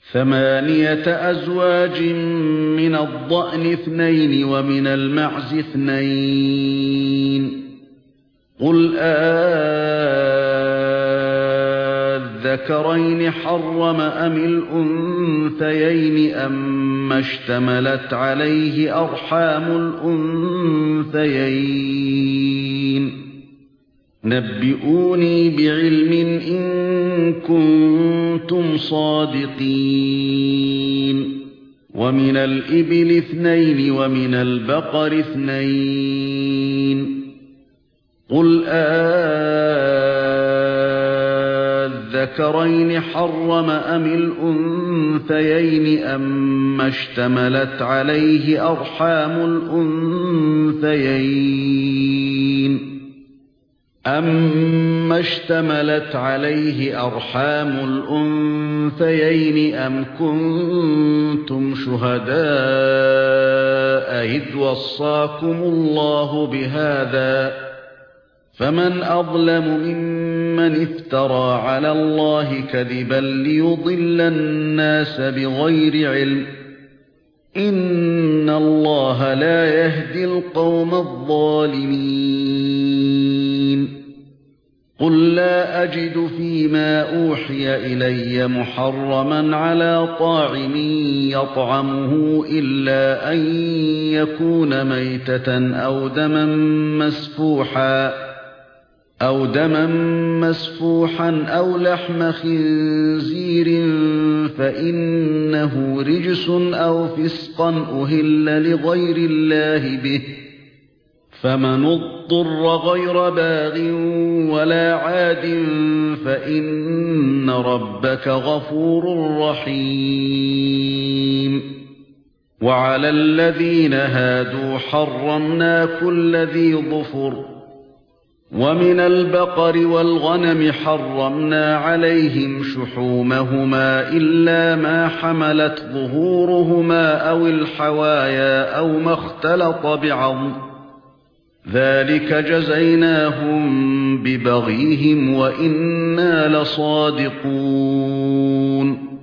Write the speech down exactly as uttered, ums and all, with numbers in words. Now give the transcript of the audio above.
ثمانية أزواج من الضأن اثنين ومن المعز اثنين قل أذكرين حرم أم الأنثيين أما اشتملت عليه أرحام الأنثيين نبئوني بعلم إن كنتم صادقين ومن الإبل اثنين ومن البقر اثنين قل أذكرين حرم أم الأنثيين أما اشتملت عليه أرحام الأنثيين أَمَّا اشْتَمَلَتْ عَلَيْهِ أَرْحَامُ الْأُنثَيَيْنِ أَمْ كُنتُمْ شُهَدَاءَ إِذْ وَصَّاكُمُ اللَّهُ بِهَذَا فَمَنْ أَظْلَمُ مِمَّنِ افْتَرَى عَلَى اللَّهِ كَذِبًا لِيُضِلَّ النَّاسَ بِغَيْرِ عِلْمٍ إِنَّ اللَّهَ لَا يَهْدِي الْقَوْمَ الظَّالِمِينَ قُل لَّا أَجِدُ فِيمَا أُوحِيَ إِلَيَّ مُحَرَّمًا عَلَى طَاعِمٍ يَطْعَمُهُ إِلَّا أَن يَكُونَ مَيْتَةً أَوْ دَمًا مَّسْفُوحًا أَوْ دَمًا مَّسْفُوحًا أَوْ لَحْمَ خِنزِيرٍ فَإِنَّهُ رِجْسٌ أَوْ فِسْقًا أُهِلَّ لِغَيْرِ اللَّهِ بِهِ فَمَنِ اضْطُرَّ غَيْرَ بَاغٍ وَلَا عَادٍ فَإِنَّ رَبَّكَ غَفُورٌ رَّحِيمٌ وَعَلَى الَّذِينَ هَادُوا حَرَّمْنَا كُلَّ ذِي ظُفُرٍ وَمِنَ الْبَقَرِ وَالْغَنَمِ حَرَّمْنَا عَلَيْهِمْ شُحُومَهُمَا إِلَّا مَا حَمَلَتْ ظُهُورُهُمَا أَوِ الْحَوَايَا أَوْ مَا اخْتَلَطَ بِعَظْمٍ ذَلِكَ جَزَيْنَاهُم بِبَغْيِهِمْ وَإِنَّا لَصَادِقُونَ